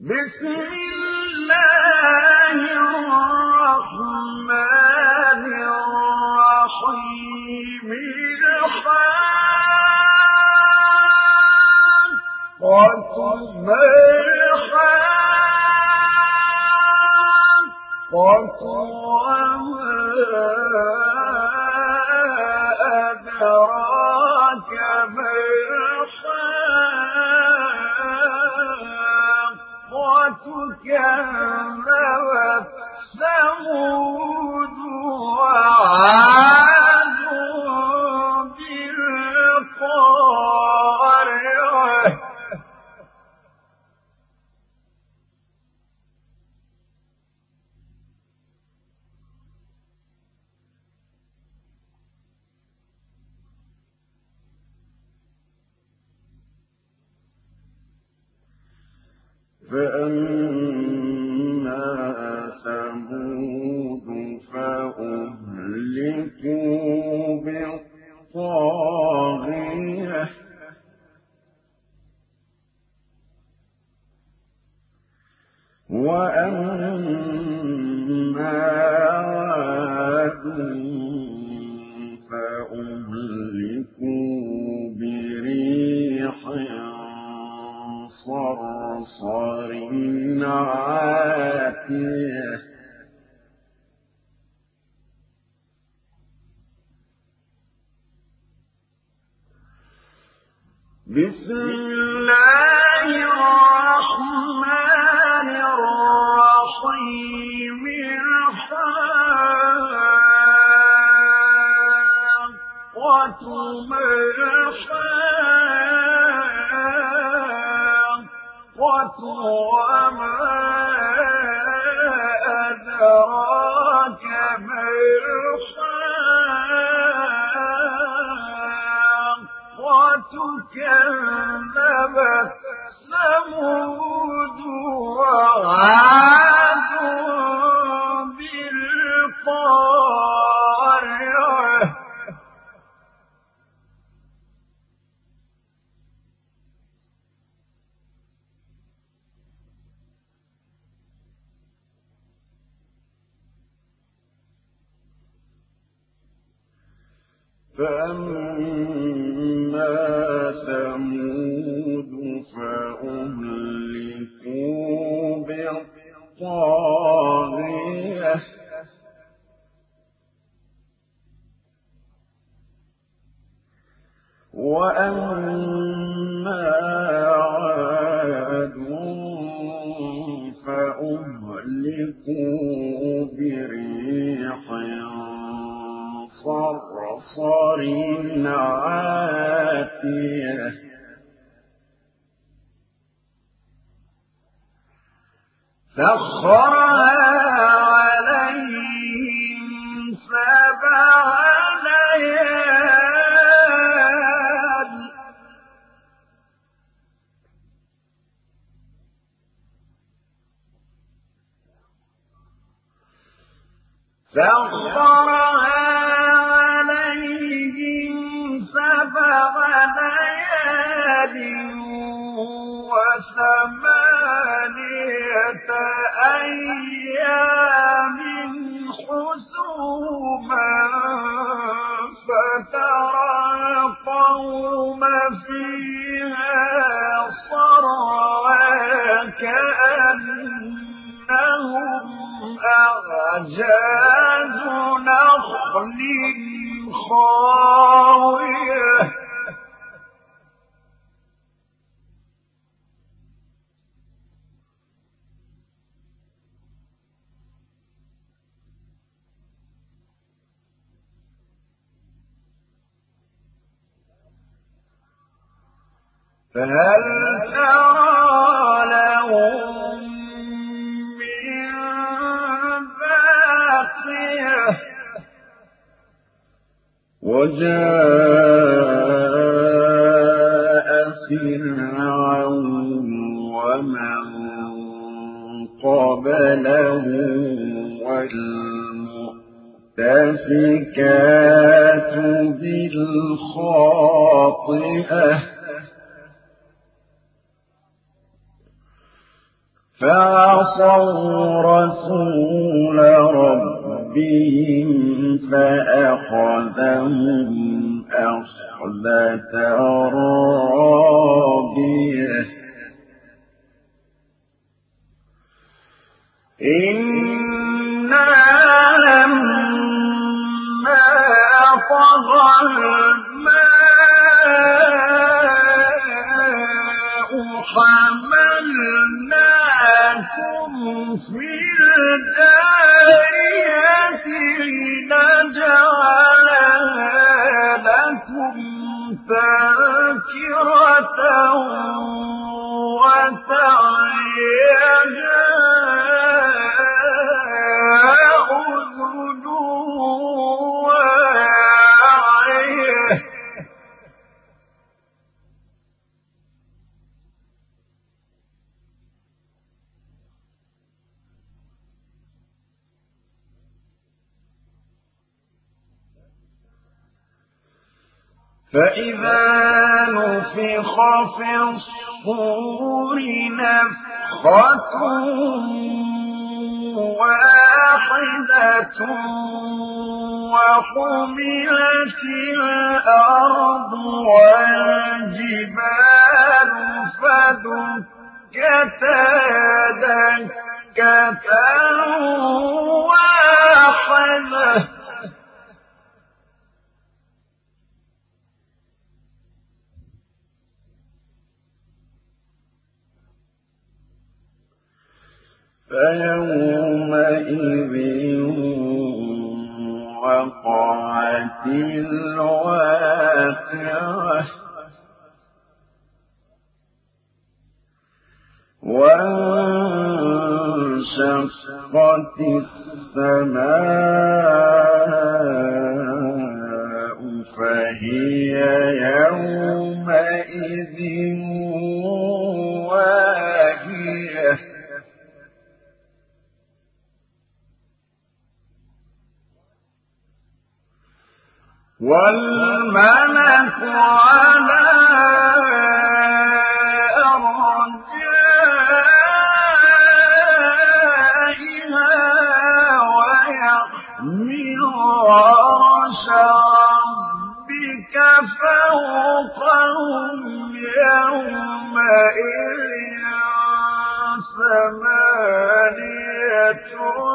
بسم الله الرحمن الرحيم الحاقة وما أدراك ما الحاقة كذبت ثمود وعاد بالقارعة فأما ثمود فأهلكوا بالطاغية وأما عاد فأهلكوا بريح صرصر عاتية بسم الله الرحمن الرحيم الحاقة ما الحاقة وما أدراك ما الحاقة كذبت ثمود وعاد بالقارعة فأما ثمود فأهلكوا بالطاغية وأما عاد فأهلكوا بريح صرصر عاتية سخرها عليهم 7 ليال و8 أيام حسوما فترى القوم فيها صرعى كأنهم أعجاز نخل خاوية فهل ترى لهم من باقية وجاء فرعون ومن قبله والمؤتفكات بالخاطئة فعصوا رسول ربهم فأخذهم أخذة رابية إنا لما طغى الماء حملناكم في الجارية لنجعلها لكم تذكرة وتعيها أذن واعية فإذا نفخ في الصور نفخة واحدة وحملت الأرض والجبال فدكتا دكة واحدة فيومئذ وقعت الواقعة وانشقت السماء فهي يومئذ واهية والملك على أرجائها ويحمل عرش ربك فوقهم يومئذ ثمانية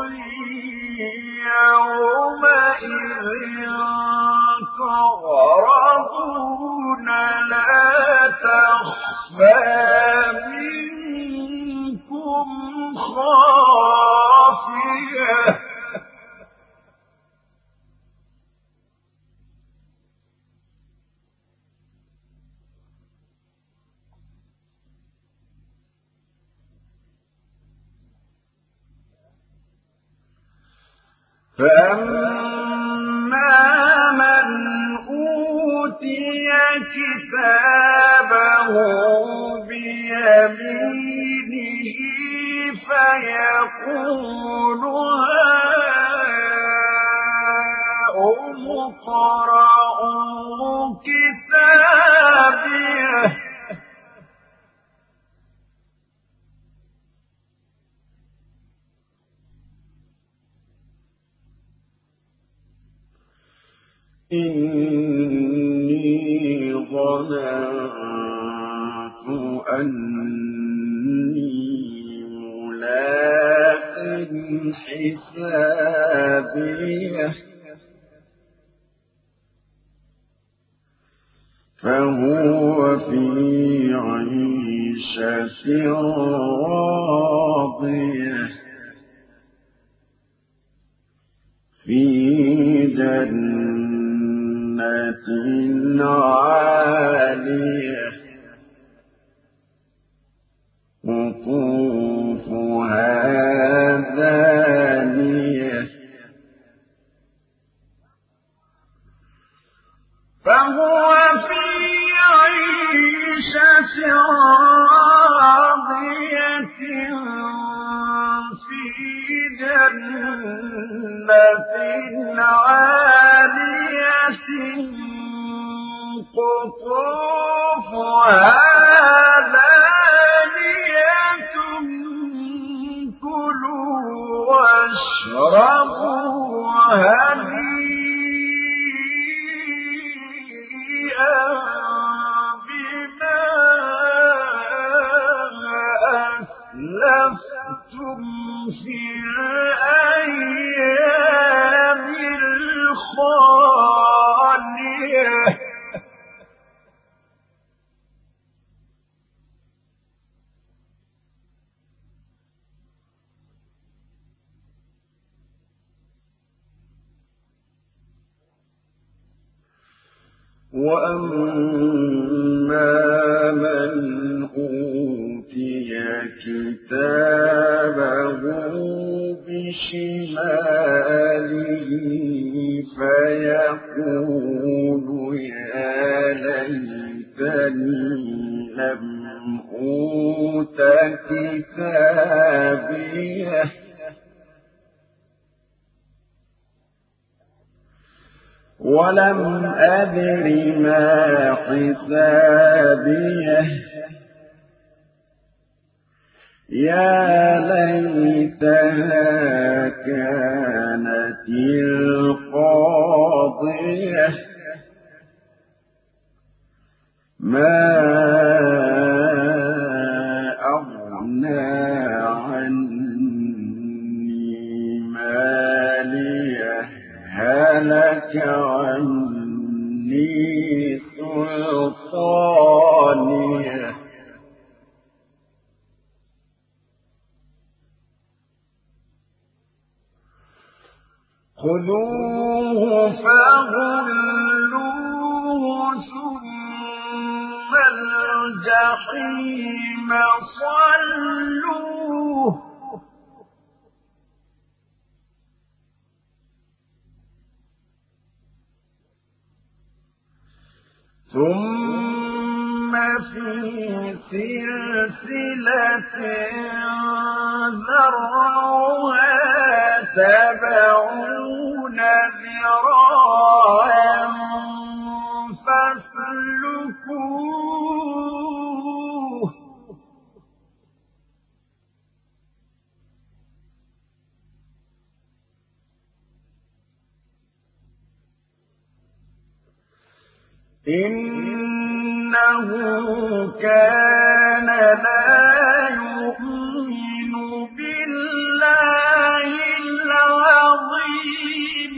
يومئذ تعرضون لا تخفى منكم خافية فأما من أوتي كتابه بيمينه فيقول هاؤم اقرءوا كتابيه إني ظننت أني ملاق حسابيه فهو في عيشة راضية في جنة عالية قطوفها دانية فهو في عيشة راضية في جنة عالية قطوفها دانية واشربوا هنيئا بما أسلفتم في الأيام الخالية وأما من أوتي كتابه بشماله فيقول يا ليتني لم أوت كتابيه ولم أدر ما حسابيه يا ليتها كانت القاضية ما أغنى عني ماليه هلك عني سلطانيه خذوه فغلوه ثم الجحيم صلوه ثم في سلسلة ذرعها 70 ذراعا فاسلكوه إنه كان لا يؤمن بالله العظيم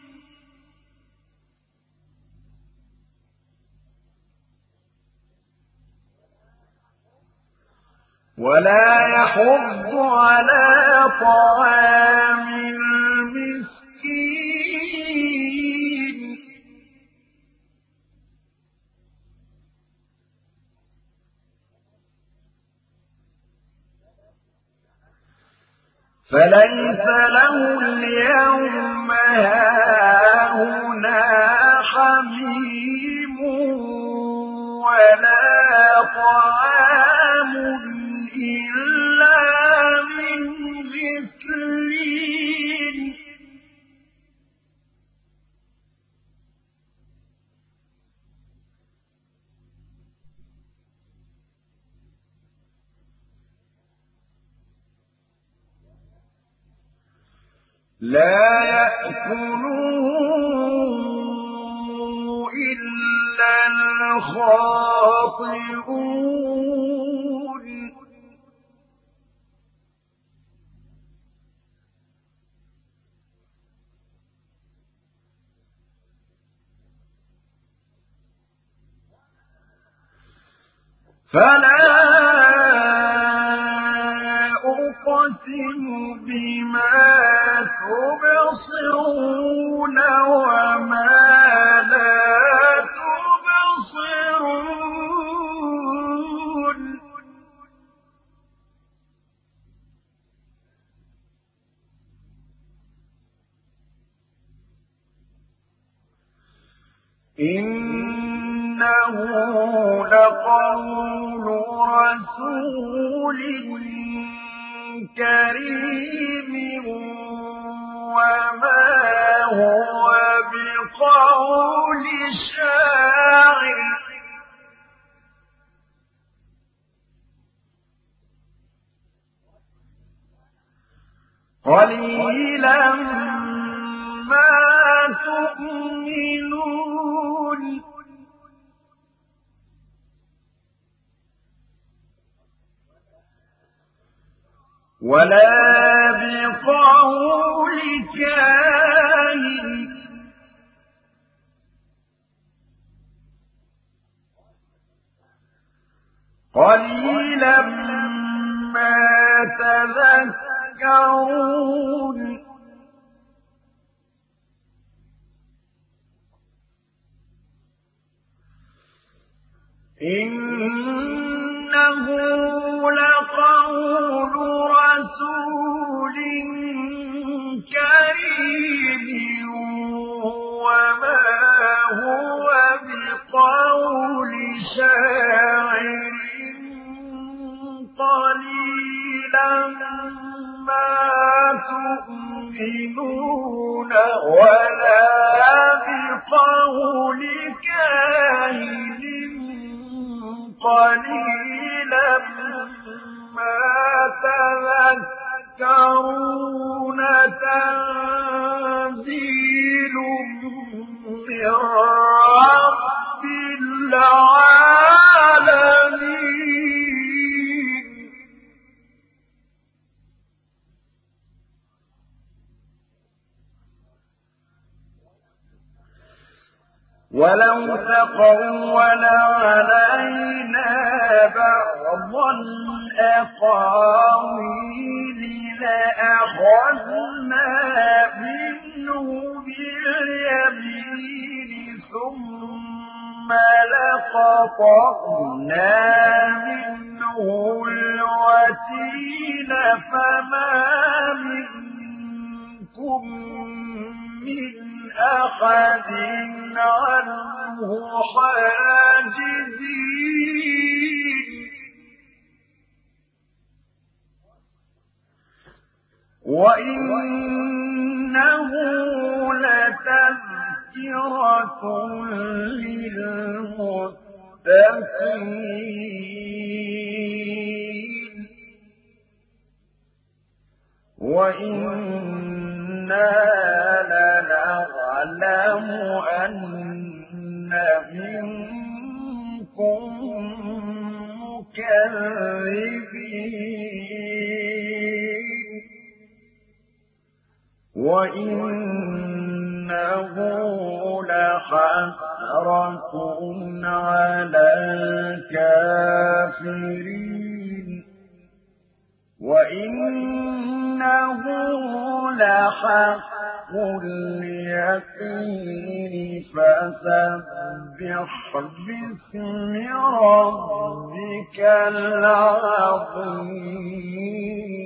ولا يحض على طعام المسكين فليس له اليوم هاهنا حميم ولا طعام إلا من غسلين لا يأكله إلا الخاطئون فلا أقسم بما تبصرون وما لا تبصرون إنه لقول رسول كريم وما هو بقول شاعر قليلا ما تؤمنون ولا بقول كاهن قليلا ما تذكرون إنه لقول رسول كريم وما هو بقول شاعر قليلا ما تؤمنون ولا بقول كاهن قليلا ما تذكرون تنزيل من رب العالمين ولو تقول علينا بعض الأقاويل لأخذنا منه باليمين ثم لقطعنا منه الوتين فما منكم من أحد عنه حاجزين وإنه لتذكرة للمتقين وإنا لنعلم أن منكم مكذبين وإنه لحسرة على الكافرين وإنه لحق اليقين فسبح باسم ربك العظيم